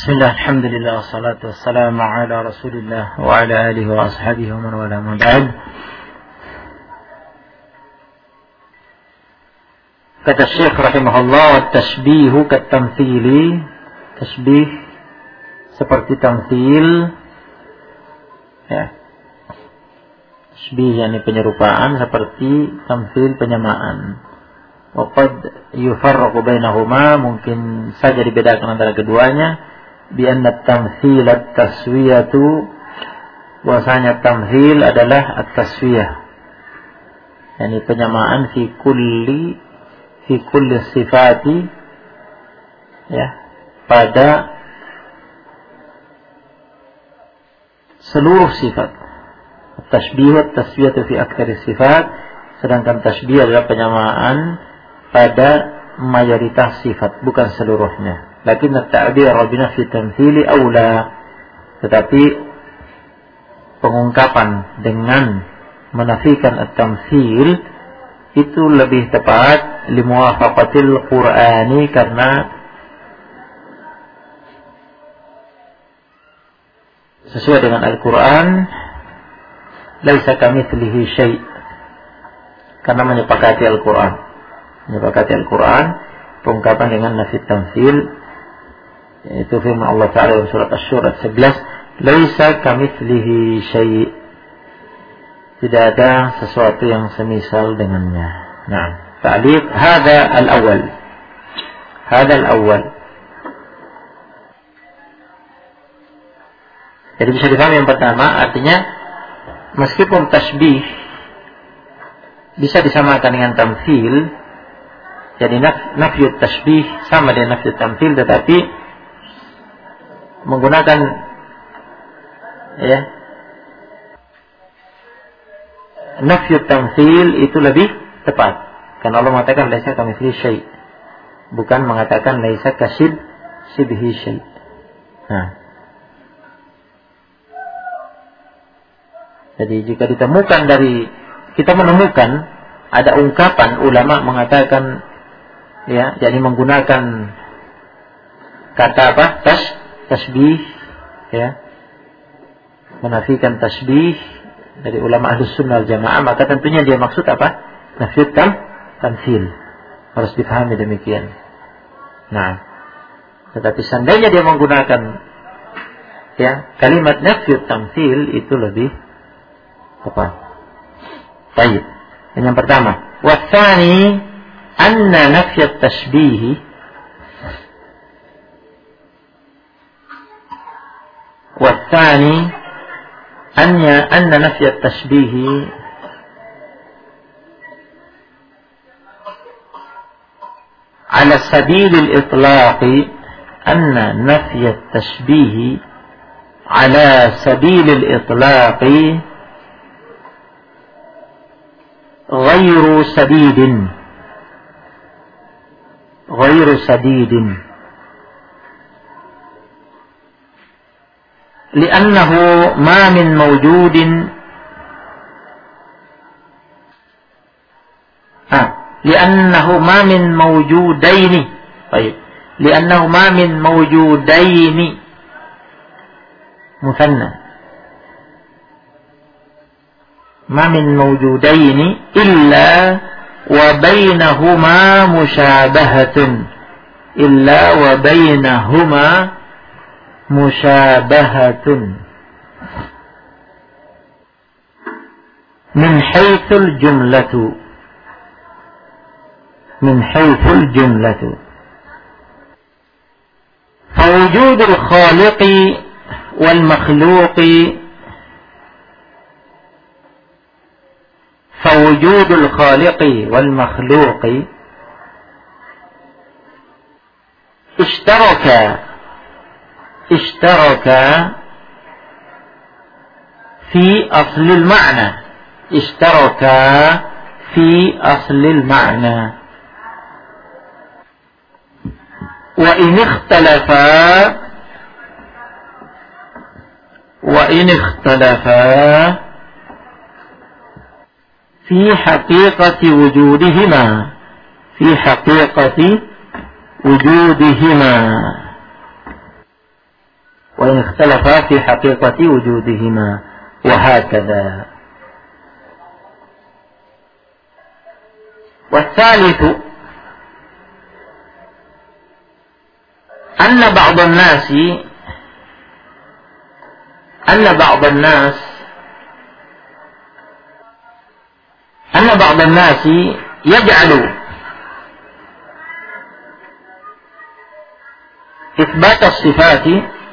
Bismillah, alhamdulillah, wassalatu wassalamu ala rasulillah wa ala alihi wa ashabihi wa man wala ma ba'd. Kata Syekh rahimahullah, wa tashbihu katamthili, tashbih seperti tamthil, ya. Tashbih yakni penyerupaan, seperti tamthil penyamaan. Wa qad yufarraqu bainahuma, mungkin saja dibedakan antara keduanya. Bi anna at-tamthil at-taswiyatu, bahwasanya tamthil adalah at-taswiyah, yakni penyamaan fi kulli sifati, ya, pada seluruh sifat. At-tashbih at-taswiyatu fi aktsari sifat, sedangkan tasbih adalah penyamaan pada mayoritas sifat, bukan seluruhnya. Lakin at-ta'bir binafi tamthili aula, tetapi pengungkapan dengan menafikan at-tamthil itu lebih tepat, limuwafaqatil Qur'ani, karena sesuai dengan Al-Quran, laisa kamitslihi syai', karena menyepakati Al-Quran, pengungkapan dengan nafi tamthil, yaitu firman Allah Ta'ala dalam surat Asy-Syura 11, laisa kamitslihi syai', tidak ada sesuatu yang semisal dengannya. Nah, ta'liq hadza al-awwal. Jadi bisa dipahami yang pertama, artinya meskipun tasbih bisa disamakan dengan tamthil, jadi nafyut tasbih sama dengan nafyut tamthil, tetapi menggunakan, ya, nafyut tamthil itu lebih tepat, karena Allah mengatakan laisa kamitslihi syai', bukan mengatakan laisa kasibhi syai'. Nah, jadi jika kita menemukan ada ungkapan ulama mengatakan, ya, jadi menggunakan kata apa? Tasbih, ya, menafikan tasbih dari ulama Ahlus Sunnah wal Jamaah, maka tentunya dia maksud apa? Nafyut tamthil. Harus dipahami demikian. Nah, tetapi seandainya dia menggunakan, ya, kalimat nafyut tamthil, itu lebih tepat. Baik. Yang pertama, wa tsani anna nafyat tashbih, والثاني أن نفي التشبيه على سبيل الإطلاق، أن نفي التشبيه على سبيل الإطلاق غير سديد لأنه ما من موجود لأنه ما من موجودين طيب لأنه ما من موجودين مثنى ما من موجودين إلا وبينهما مشابهة من حيث الجملة فوجود الخالق والمخلوق اشتركا في أصل المعنى وإن اختلفا في حقيقة وجودهما وإن اختلفا في حقيقة وجودهما وهكذا. والثالث أن بعض الناس يجعل إثبات الصفات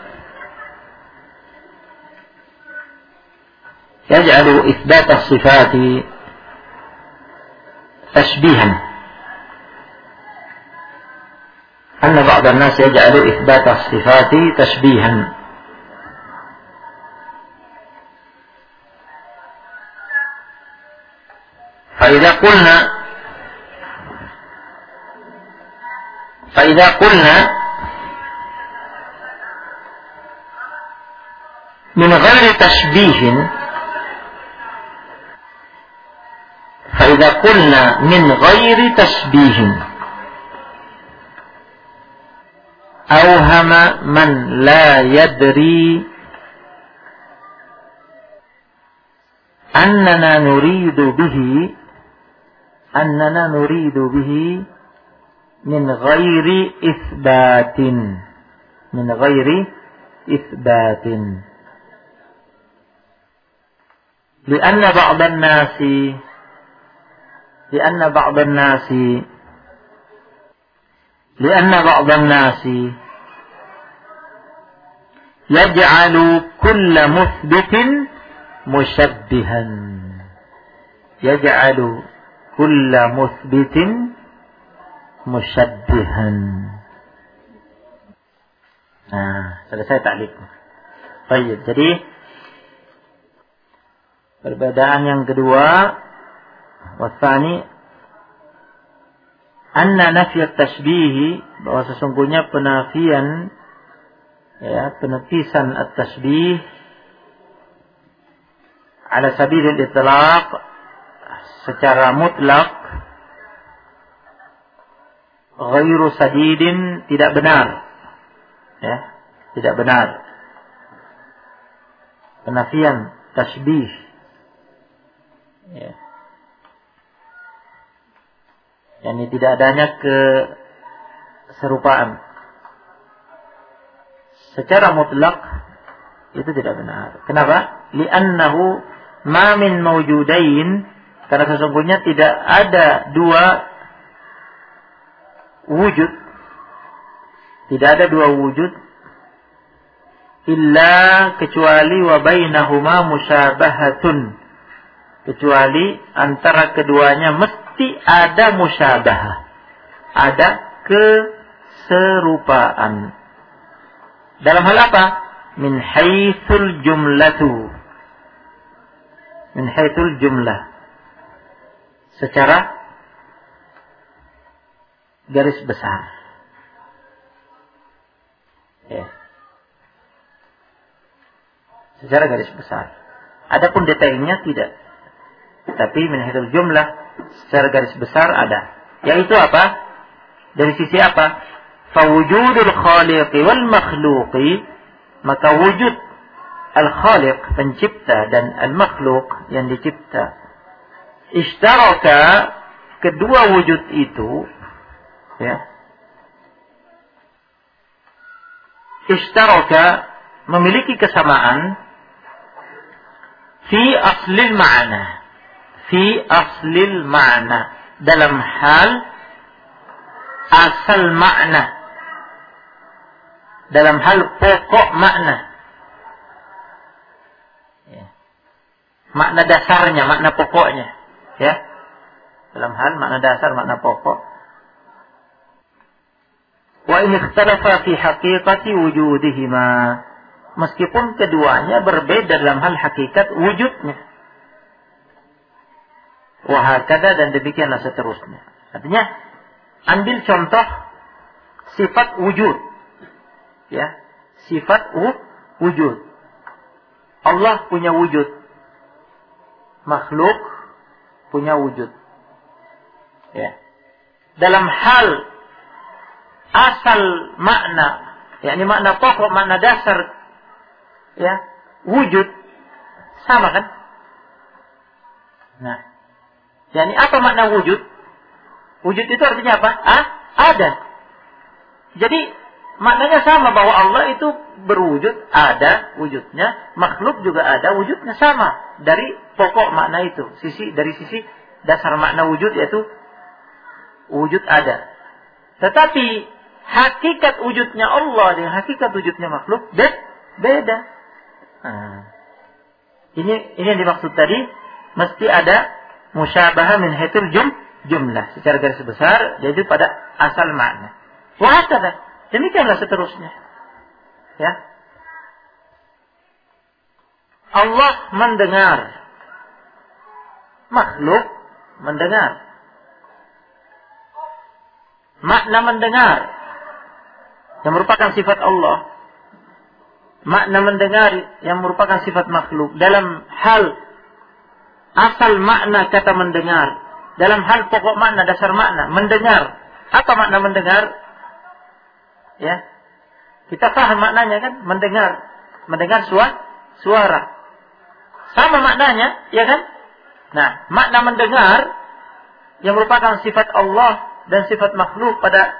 تشبيها. أن بعض الناس يجعل إثبات الصفات تشبيها. فإذا قلنا من غير تشبيه أوهم من لا يدري أننا نريد به من غير إثبات لأن بعض الناس يجعل كل مثبت مشبها. Selesai ta'liqnya. Baik, jadi perbedaan yang kedua, wasani anna nafy at-tashbih, bahwa sesungguhnya penafisan at-tashbih ala sabilil itlaq, secara mutlak, ghairu sadidin, tidak benar. Tidak benar. Penafian tashbih, yakni tidak adanya keserupaan secara mutlak, itu tidak benar. Kenapa? Li'annahu ma min mawjudain, karena sesungguhnya tidak ada dua wujud, illa, kecuali, wa bainahuma musyabahatun, kecuali antara keduanya mesti ada musyabahah, ada keserupaan. Dalam hal apa? Min haitsul jumlah, secara garis besar. Secara garis besar. Adapun detailnya tidak. Tapi min haitsul jumlah, secara garis besar ada. Yaitu apa? Dari sisi apa? Fawujudul khaliqi wal makhluqi, maka wujud al-khaliq, pencipta, dan al-makhluk, yang dicipta, ishtaraka, kedua wujud itu, ishtaraka, memiliki kesamaan, fi aslil ma'na, dalam hal asal makna, dalam hal pokok makna, makna dasarnya, makna pokoknya, dalam hal makna dasar, makna pokok. Wa in ikhtalafa fi haqiqati wujudihima, meskipun keduanya berbeda dalam hal hakikat wujudnya. Wa hakada, dan demikianlah seterusnya. Artinya, ambil contoh sifat wujud. Sifat wujud. Allah punya wujud. Makhluk punya wujud. Dalam hal asal makna, yakni makna pokok, makna dasar ya, wujud, sama kan? Nah, jadi apa makna wujud? Wujud itu artinya apa? Ada. Jadi maknanya sama, bahwa Allah itu berwujud, ada wujudnya, makhluk juga ada wujudnya, sama dari pokok makna itu. Dari sisi dasar makna wujud, yaitu wujud ada. Tetapi hakikat wujudnya Allah dengan hakikat wujudnya makhluk beda. Nah, ini yang dimaksud tadi, mesti ada musyabahah min haitsul jumlah, secara garis besar, yaitu pada asal makna. Wa hakadha, demikianlah seterusnya. Ya. Allah mendengar, makhluk mendengar. Makna mendengar yang merupakan sifat Allah, makna mendengar yang merupakan sifat makhluk. Dalam hal asal makna kata mendengar, dalam hal pokok makna, dasar makna mendengar. Apa makna mendengar? Ya, kita paham maknanya kan? Mendengar suara. Sama maknanya, ya kan? Nah, makna mendengar yang merupakan sifat Allah dan sifat makhluk pada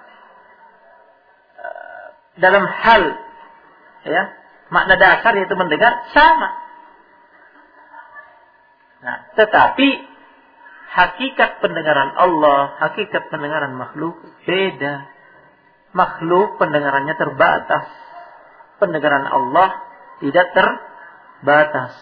dalam hal, ya, makna dasar yaitu mendengar, sama. Nah, tetapi hakikat pendengaran Allah, hakikat pendengaran makhluk beda. Makhluk pendengarannya terbatas, pendengaran Allah tidak terbatas.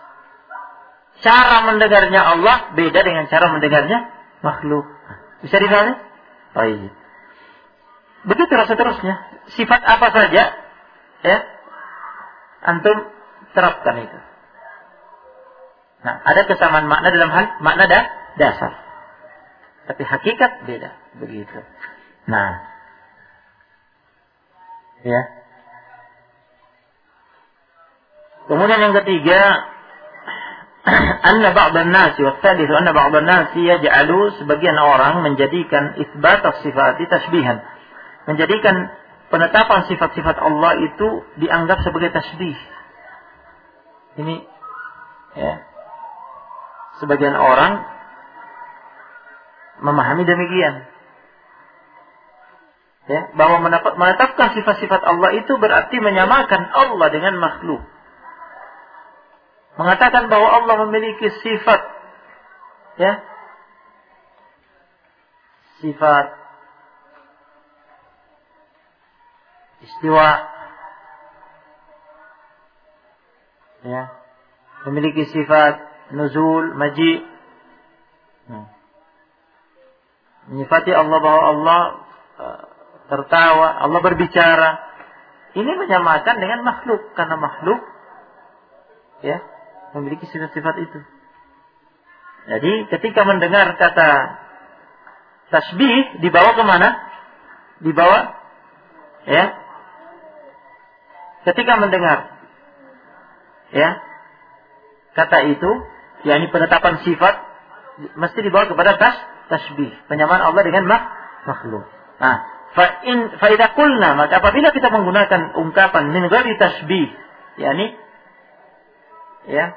Cara mendengarnya Allah beda dengan cara mendengarnya makhluk. Bisa dipahami? Baik. Begitu seterusnya. Sifat apa saja, ya, antum terapkan itu. Nah, ada kesamaan makna dalam hal makna dasar, tapi hakikat beda. Begitu. Nah, ya. Kemudian yang ketiga, anna ba'dhan nasi wa tsalits anna ba'dhan nasi yaj'alu, sebagian orang menjadikan isbat as-sifat tasbihan, menjadikan penetapan sifat-sifat Allah itu dianggap sebagai tasbih. Ini, ya, sebagian orang memahami demikian, ya, bahwa menetapkan sifat-sifat Allah itu berarti menyamakan Allah dengan makhluk. Mengatakan bahwa Allah memiliki sifat, ya, sifat istiwa, ya, memiliki sifat nuzul, maji. Menyifati Allah bahwa Allah tertawa, Allah berbicara. Ini menyamakan dengan makhluk, karena makhluk, ya, memiliki sifat-sifat itu. Jadi ketika mendengar kata tasbih, dibawa kemana? Dibawa, ya, ketika mendengar, ya, kata itu, yakni penetapan sifat, mesti dibawa kepada tasbih, penyamaan Allah dengan makhluk. Nah, fa idza qulna, maka apabila kita menggunakan ungkapan min ghairi tasbih, yakni, ya,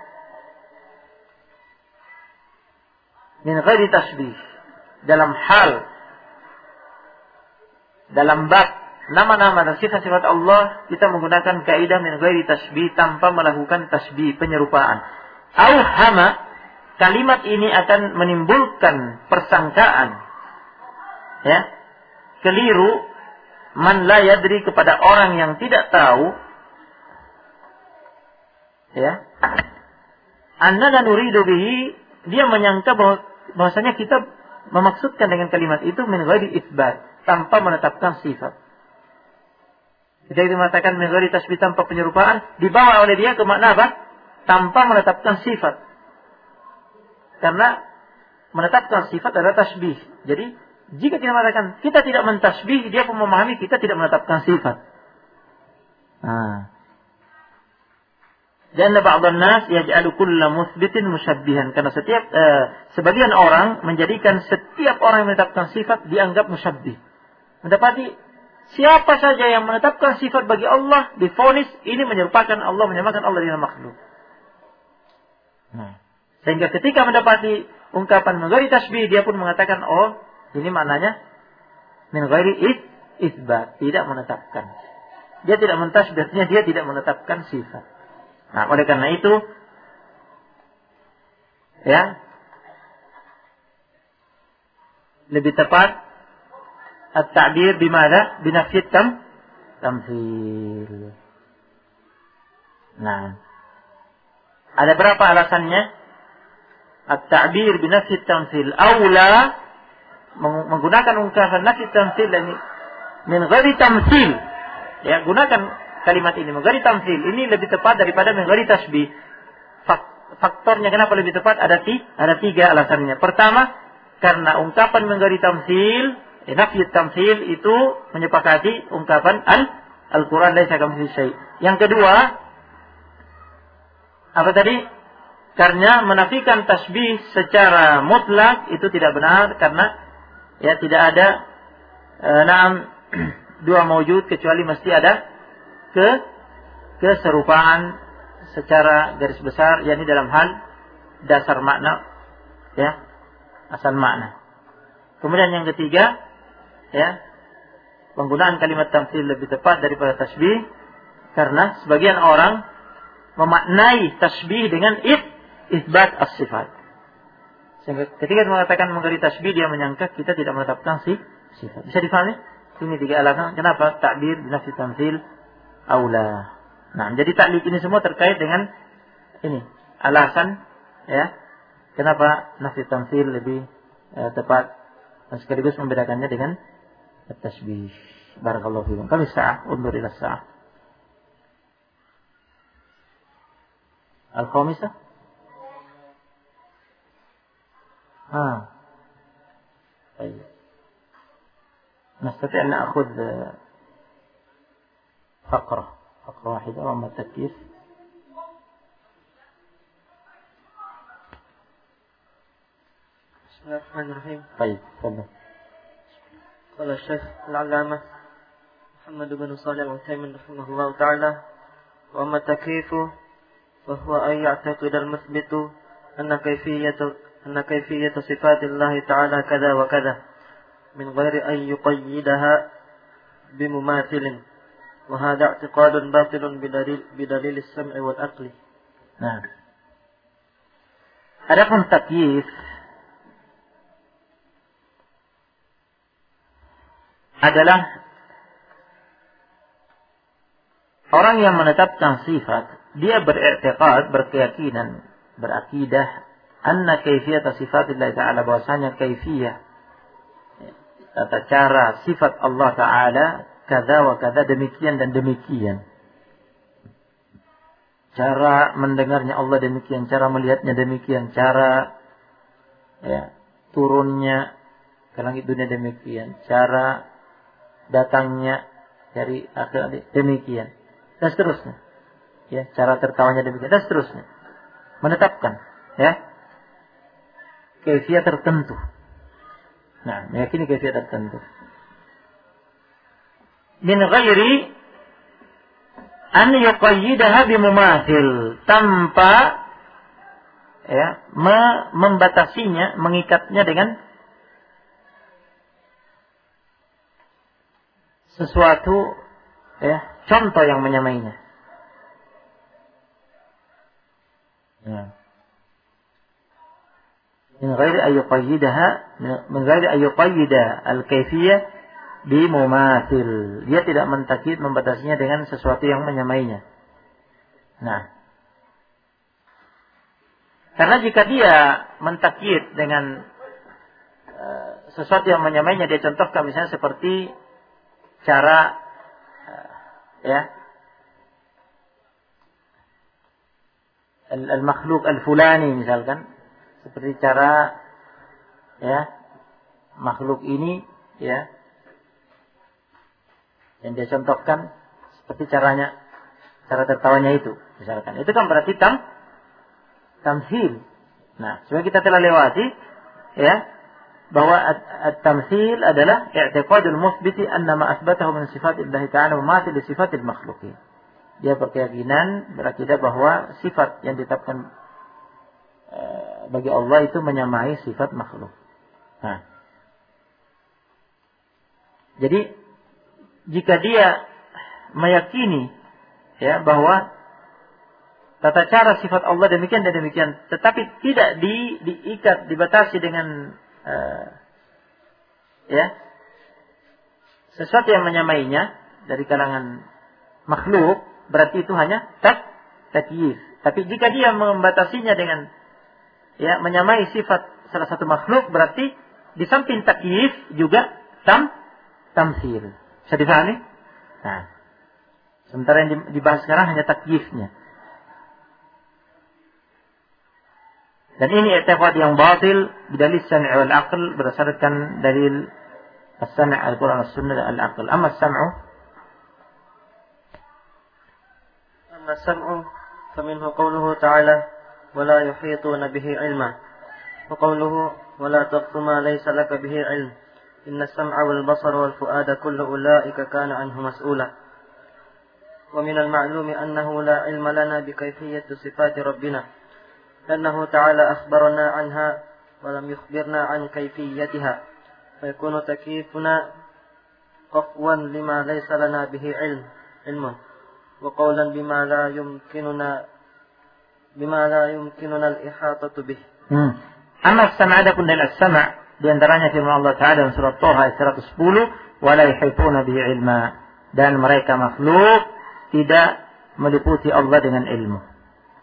min ghairi tasbih, dalam hal, dalam bab nama-nama dan sifat-sifat Allah, kita menggunakan kaidah min ghairi tasbih, tanpa melakukan tasbih, penyerupaan. Auhama, kalimat ini akan menimbulkan persangkaan, ya, keliru, man la yadri, kepada orang yang tidak tahu, ya, annana nuridu bihi, dia menyangka bahwasanya kita memaksudkan dengan kalimat itu min ghairi itsbat, tanpa menetapkan sifat. Ketika kita mengatakan min ghairi tasbih, tanpa penyerupaan, dibawa oleh dia ke makna apa? Tanpa menetapkan sifat. Karena menetapkan sifat adalah tasbih. Jadi jika kita mengatakan kita tidak mentasbih, dia pun memahami kita tidak menetapkan sifat. Dan ba'dhan nas yaj'alu kulla mutsbitin musyabbihan, karena sebagian orang menjadikan setiap orang yang menetapkan sifat dianggap musyabbih. Mendapati siapa saja yang menetapkan sifat bagi Allah divonis ini menyerupakan Allah, menyamakan Allah dengan makhluk. Nah, sehingga ketika mendapati ungkapan min ghairi tasbih, dia pun mengatakan, oh, ini maknanya min ghairi isbat, tidak menetapkan. Dia tidak mentasbih, artinya dia tidak menetapkan sifat. Nah, oleh karena itu, ya, lebih tepat at-ta'bir bimada? Binafyid tamthil. Nah, ada berapa alasannya? At-ta'bir binafyid tamthil aula, menggunakan ungkapan nafyid tamthil ini min ghairi tamthil. Ya, gunakan kalimat ini min ghairi tamthil. Ini lebih tepat daripada min ghairi tasbih. Faktornya kenapa lebih tepat? Ada 3 alasannya. Pertama, karena ungkapan min ghairi tamthil, nafyid tamthil itu menyepakati ungkapan Al-Quran laisa kamitslihi syai'. Yang kedua, apa tadi? Karena menafikan tasbih secara mutlak itu tidak benar, karena ya tidak ada dua mawjud kecuali mesti ada keserupaan secara garis besar, yakni dalam hal dasar makna, ya, asal makna. Kemudian yang ketiga, ya, penggunaan kalimat tamthil lebih tepat daripada tasbih karena sebagian orang memaknai tasbih dengan isbat as-sifat. Sehingga ketika mengatakan menggali tasbih, dia menyangka kita tidak menetapkan sifat. Bisa difahami? Ini 3 alasan kenapa takbir binafsi tamthil aula. Nah, jadi taklid ini semua terkait dengan ini alasan, ya, kenapa nafsi tamthil lebih tepat dan sekaligus membedakannya dengan at-tasbih. Barakallahu fiikum. Kami sa'ah, undur ila sa'ah. Al-khamisah. طيب نستطيع أن نأخذ فقرة واحدة وأما التكييف. بسم الله الرحمن الرحيم. طيب تفضل. قال الشيخ العلامة محمد بن صالح العثيمين رحمه الله تعالى: وأما التكييف فهو أن يعتقد المثبت أن كيفية صفات الله تعالى كذا وكذا من غير أن يقيدها بمماثل، وهذا اعتقاد باطل بدليل السمع والعقل. Nah, adapun takyif adalah orang yang menetapkan sifat, dia beriktikad, berkeyakinan, berakidah anna kaifiyat sifatillah ta'ala, bahwasanya kaifiyah, tata cara sifat Allah Ta'ala kada wa kada, demikian dan demikian. Cara mendengarnya Allah demikian, cara melihatnya demikian, cara, ya, turunnya ke langit dunia demikian, cara datangnya dari akhir demikian, dan seterusnya. Ya, cara tertawanya demikian, dan seterusnya. Menetapkan, ya, kaifiyah tertentu. Nah, meyakini kaifiyah tertentu. Min ghairi an yuqayyidaha bimumathil, tanpa, ya, membatasinya, mengikatnya dengan sesuatu, ya, contoh yang menyamainya. Ya. Min ghairi ayyuqayyida al-kaifiyah bimumathil. Dia tidak mentakyid, membatasinya dengan sesuatu yang menyamainya. Nah, karena jika dia mentakyid dengan sesuatu yang menyamainya, dia contohkan misalnya seperti cara, ya, al-makhluk al-fulani misalkan, seperti cara, ya, makhluk ini, ya, yang dia contohkan seperti caranya, cara tertawanya itu misalkan, itu kan berarti tamthil. Nah, sebenarnya kita telah lewati, ya, bahwa at-tamtsil adalah i'tiqadul muthbiti anna ma athbatahu min sifatillahi ta'ala mumathil li sifatil makhluqin. Dia berkeyakinan, berakidah bahwa sifat yang ditetapkan bagi Allah itu menyamai sifat makhluk. Nah, jadi jika dia meyakini ya bahwa tata cara sifat Allah demikian dan demikian, tetapi tidak diikat, dibatasi dengan sesuatu yang menyamainya dari kalangan makhluk, berarti itu hanya takyif. Tapi jika dia membatasinya dengan menyamai sifat salah satu makhluk, berarti di samping takyif juga tamtsil. Bisa dipahami? Nah, sementara yang dibahas sekarang hanya takyifnya. Dan ini i'tiqad yang batil bidalil sam' wal aql, berdasarkan dalil as-sam' al-Qur'an as-sunnah dan al-aql. Amma as-sam'u faminhu qawluhu ta'ala wa la yuhituna bihi 'ilma wa qawluhu wa la taqfu ma laysa laka bihi 'ilm inna as-sam'a wal basara wal fu'ada kullu ulaika kana 'anhu mas'ula. Wa min al-ma'lumi annahu la 'ilma lana bi kayfiyyati sifati rabbina لأنه تعالى أخبرنا عنها ولم يخبرنا عن كيفيتها فيكون تكييفنا قفوا لما ليس لنا به علم وقولا بما لا يمكننا الإحاطة به. أما السمع adapun dari as-sam' di antaranya firman Allah Taala dalam surat Thaha ayat 110 wala yuhituna bihi ilma, dan mereka makhluk tidak meliputi Allah dengan ilmu.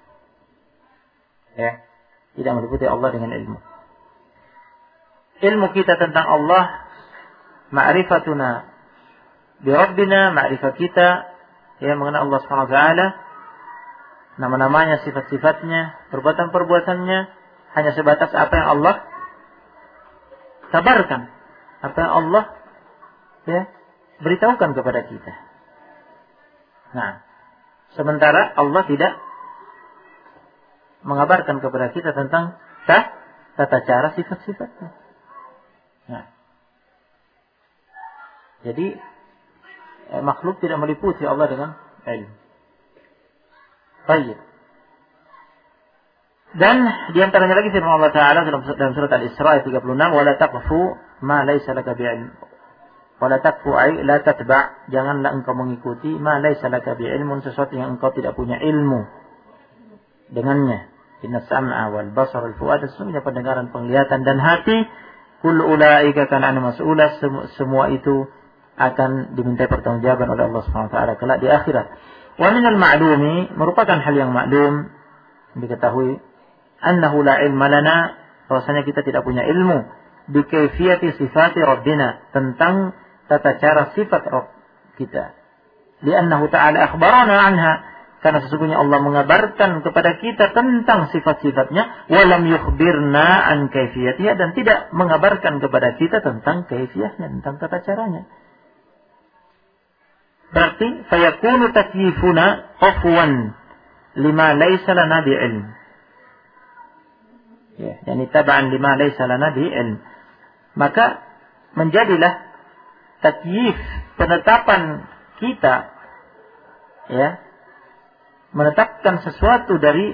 Tidak meliputi Allah dengan ilmu. Ilmu kita tentang Allah, ma'rifatuna bi Rabbina, ma'rifat kita mengenai Allah Subhanahu wa taala, nama-namanya, sifat-sifatnya, perbuatan-perbuatannya, hanya sebatas apa yang Allah kabarkan, apa yang Allah beritahukan kepada kita. Nah, sementara Allah tidak mengabarkan kepada kita tentang tata cara sifat-sifatnya. Nah, jadi makhluk tidak meliputi Allah dengan ilmu. Baik. Dan di antaranya lagi firman Allah Taala dalam surat Al-Isra ayat 36, "Wala taqfu ma laysa laka bi'ilm." Wala taqfu ay la tatba', janganlah engkau mengikuti ma laysa laka bi'ilmun, sesuatu yang engkau tidak punya ilmu dengannya. Inna sam'a wal basar wal fu'ad, sesungguhnya pendengaran, penglihatan dan hati, kullu ulaika kana anhu mas'ula, semua itu akan diminta pertanggungjawaban oleh Allah Subhanahu wa taala kelak di akhirat. Wa minal ma'lumi, merupakan hal yang maklum, diketahui, annahu la ilma lana, bahwasanya kita tidak punya ilmu bi kaifiyati sifati rabbina, tentang tata cara sifat Rabb kita. Li'annahu ta'ala akhbarana anha, karena sesungguhnya Allah mengabarkan kepada kita tentang sifat-sifatnya, walam yukhbirna an kaifiyatiha, dan tidak mengabarkan kepada kita tentang kaifiyahnya, tentang tata caranya. Berarti fayakunu takyifuna qafwan lima laysa lana bi'ilm. Yani tab'an lima laysa lana bi'ilm. Maka menjadilah takyif, penetapan kita menetapkan sesuatu dari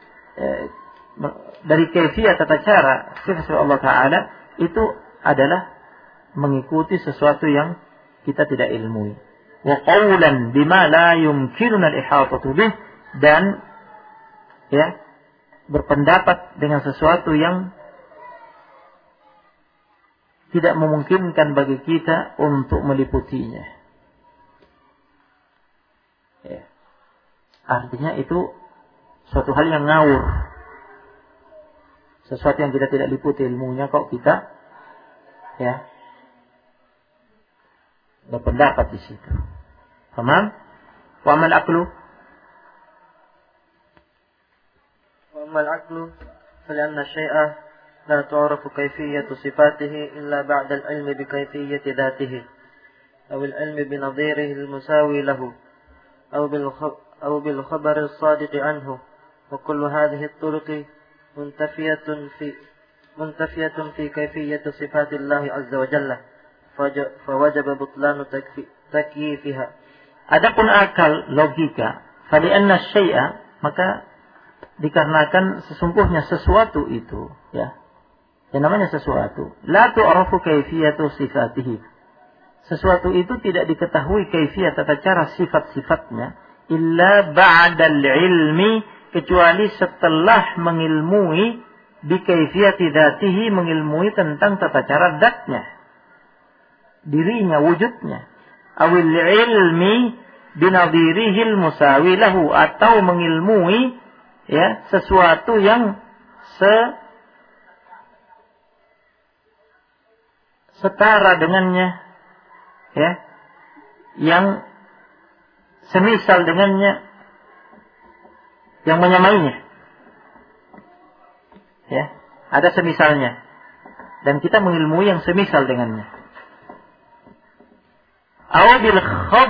kaifiyah tata cara sifat Allah Ta'ala, itu adalah mengikuti sesuatu yang kita tidak ilmui. Wa qawlan bima la yumkinuna al-ihatatu bih, dan berpendapat dengan sesuatu yang tidak memungkinkan bagi kita untuk meliputinya. Artinya itu suatu hal yang ngawur. Sesuatu yang kita tidak liputi ilmunya kok kita berpendapat di situ. Paham? Wa amal aqlu. Wa amal aqlu falanna syai'a la tu'rafu kayfiyatu sifatihi illa ba'da al-'ilmi bi kayfiyati dhatihi aw al-'ilmi bi nadhirihi al-musawi lahu aw bil khabar as-sadiq anhu wa kullu hadhihi at-turuq muntafiyatun fi kayfiyyati sifatillah azza wa jalla fawajaba butlanu takyifiha. Adapun akal, logika, fali'anna syai'a, maka dikarenakan sesungguhnya sesuatu itu, ya, yang namanya sesuatu, la tu'rafu kayfiyatu sifatihi. Sesuatu itu tidak diketahui kaifiyat, tata cara sifat-sifatnya, illa ba'dal ilmi, kecuali setelah mengilmui bi kaifiyati dzatihi, mengilmui tentang tata cara zatnya, dirinya, wujudnya. Awil ilmi binadhirihil musawi lahu, atau mengilmui, ya, sesuatu yang setara dengannya, ya, yang semisal dengannya, yang menyamainya, ya, ada semisalnya, dan kita mengilmui yang semisal dengannya. Aw bil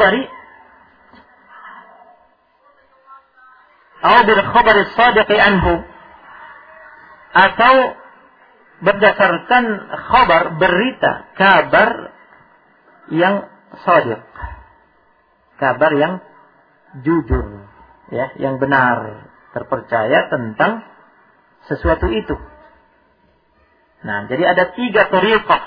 khabari sadiqi anhu, atau berdasarkan khabar, berita, kabar yang shadiq, kabar yang jujur, ya, yang benar, terpercaya tentang sesuatu itu. Nah, jadi ada 3 thariqah,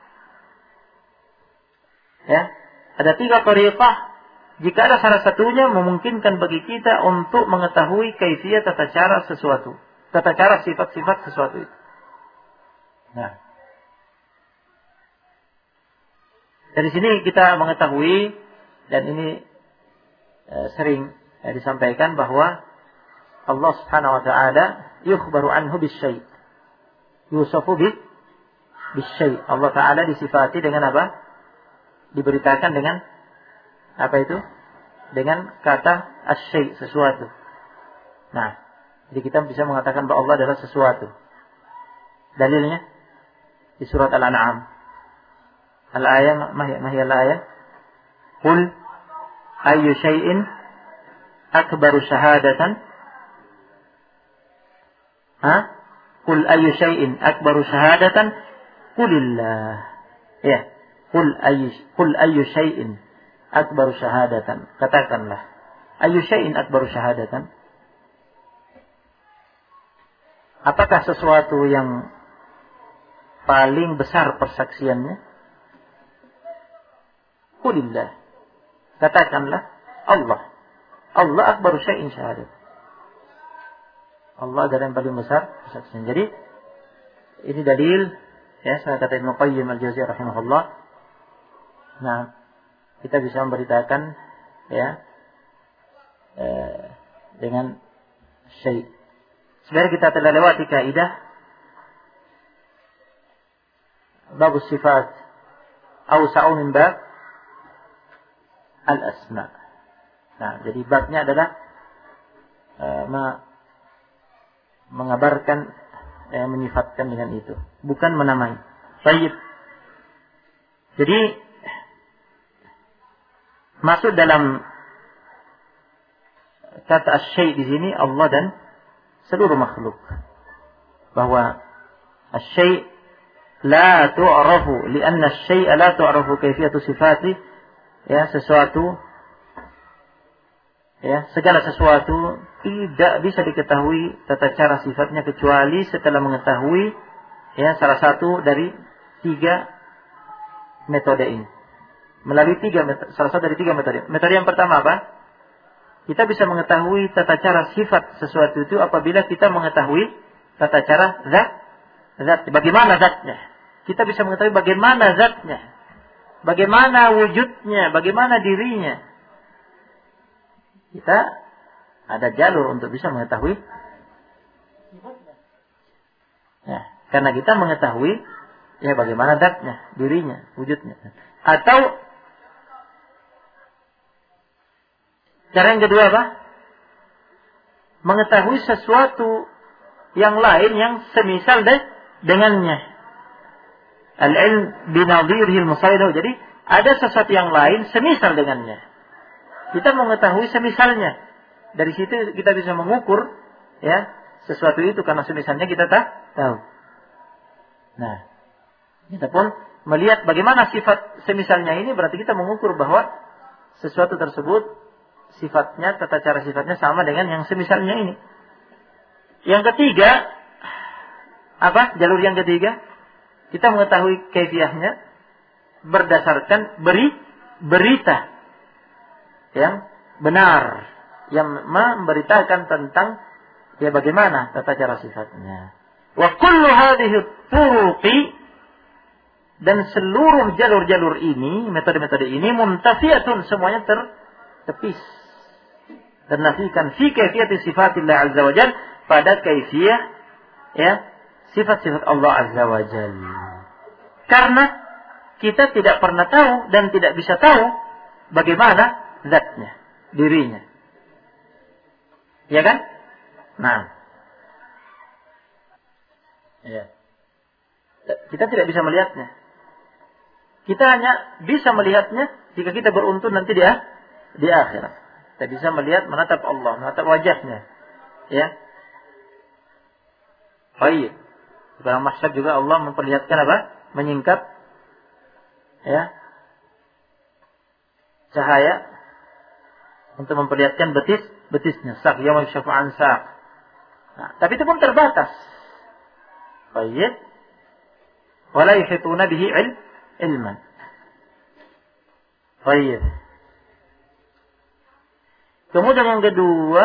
ya, ada 3 thariqah. Jika ada salah satunya memungkinkan bagi kita untuk mengetahui kaifiyat, tata cara sesuatu, tata cara sifat-sifat sesuatu itu. Nah, dari sini kita mengetahui, dan ini sering disampaikan, bahwa Allah Subhanahu wa taala yukhbaru anhu bisyai', yusafu bisyai'. Allah taala disifati dengan apa? Diberitakan dengan apa itu? Dengan kata asy-syai', sesuatu. Nah, jadi kita bisa mengatakan bahwa Allah adalah sesuatu. Dalilnya di surat Al-An'am. Al-ayah, mahya al-ayah. Qul ayyu syai'in akbaru syahadatan? Qul ayyu syai'in akbaru syahadatan? Qulillah. Ya, qul ayyu syai'in akbaru syahadatan. Katakanlah, ayyu syai'in akbaru syahadatan? Apakah sesuatu yang paling besar persaksiannya? Qulillah. Katakanlah Allah. Allah akbaru syai'in syahadat. Allah adalah yang paling besar persaksian. Jadi ini dalil, ya, saya kata Ibnu Qayyim al-Jauziyah rahimahullah. Nah, kita bisa memberitakan, ya, dengan syai'. Sebenarnya kita telah lewati kaidah bab sifat awsa'u min bab al-asma'. Nah, jadi babnya adalah mengabarkan, menyifatkan dengan itu, bukan menamai. Baik. Jadi masuk dalam kata asy-syai' di sini Allah dan seluruh makhluk. Bahwa asy-syai' la tu'rafu li'anna asy-syai'a la tu'rafu kaifiyatu sifati, ya, sesuatu, ya, segala sesuatu tidak bisa diketahui tata cara sifatnya kecuali setelah mengetahui, ya, salah satu dari 3 metode ini. Melalui salah satu dari 3 metode. Metode yang pertama apa? Kita bisa mengetahui tata cara sifat sesuatu itu apabila kita mengetahui tata cara zat. Bagaimana zatnya? Kita bisa mengetahui bagaimana zatnya, bagaimana wujudnya, bagaimana dirinya. Kita ada jalur untuk bisa mengetahui, ya, karena kita mengetahui, ya, bagaimana zatnya, dirinya, wujudnya. Atau cara yang kedua apa? Mengetahui sesuatu yang lain yang semisal dengannya. Al-ilm binadhirihil musayyidah. Jadi ada sesuatu yang lain semisal dengannya. Kita mengetahui semisalnya. Dari situ kita bisa mengukur, ya, sesuatu itu, karena semisalnya kita tahu. Nah, kita pun melihat bagaimana sifat semisalnya ini, berarti kita mengukur bahwa sesuatu tersebut sifatnya, tata cara sifatnya sama dengan yang semisalnya ini. Yang ketiga, apa? Jalur yang ketiga, kita mengetahui kaifiyahnya berdasarkan berita yang benar, yang memberitakan tentang ya bagaimana tata cara sifatnya. Wa kullu hadhihi turuqi, dan seluruh jalur-jalur ini, metode-metode ini muntafiatun, semuanya tertepis dan nafikan fi kaifiyati sifatillah azza wajalla, pada kaifiyah ya sifat-sifat Allah azza wajalla. Karena kita tidak pernah tahu dan tidak bisa tahu bagaimana zatnya, dirinya. Ya kan? Nah. Ya. Kita tidak bisa melihatnya. Kita hanya bisa melihatnya jika kita beruntun nanti di akhirat. Kita bisa melihat, menatap Allah, menatap wajahnya. Ya. Baik. Dalam mahsyar juga Allah memperlihatkan apa? Menyingkap ya cahaya untuk memperlihatkan betisnya. Sak yaum syafa'an sak. Nah, tapi itu pun terbatas. Baik. Wala yuhituna bihi ilman. Baik. Kemudian yang kedua,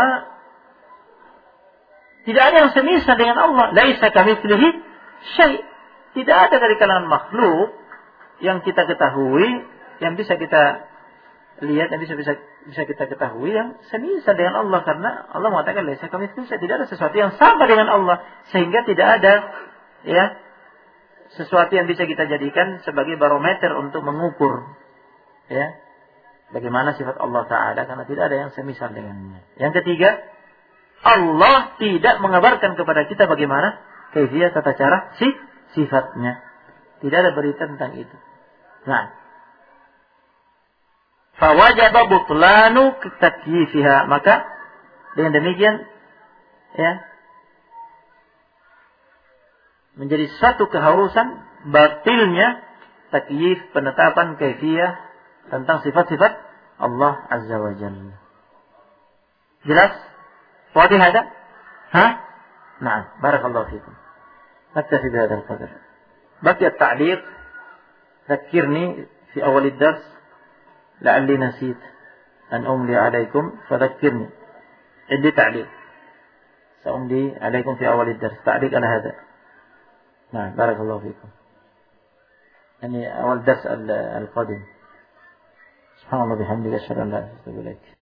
tidak ada yang semisal dengan Allah. Laisa kamitslihi syai'. Tidak ada dari kalangan makhluk yang kita ketahui, yang bisa kita lihat, yang bisa kita ketahui yang semisal dengan Allah, karena Allah mengatakan laisa kamitslihi syai'. Tidak ada sesuatu yang sama dengan Allah, sehingga tidak ada ya sesuatu yang bisa kita jadikan sebagai barometer untuk mengukur ya bagaimana sifat Allah Ta'ala, karena tidak ada yang semisal dengannya. Yang ketiga, Allah tidak mengabarkan kepada kita bagaimana kaifiyah tata cara sifatnya. Tidak ada berita tentang itu. Nah, fawajaba butlanu takyifiha, maka dengan demikian ya menjadi satu keharusan batilnya takyif, penetapan kaifiyah tentang sifat-sifat Allah Azza wa Jalla. Jelas? Wadih ada? Hah? Nah, barakallahu fikum. Naktafi bihadzal qadar. Baqi at-ta'liq. Dhakkirni fi awal ad-dars la'alli nasit an umli 'alaykum fadhakkirni. Indi ta'liq. Sa'umli 'alaykum fi awal ad-dars. Ta'liq ala hadha. Nah, barakallahu fikum. Ini awal dars al-qadim. Subhanallah bihamdika asyhadu an la ilaha illa anta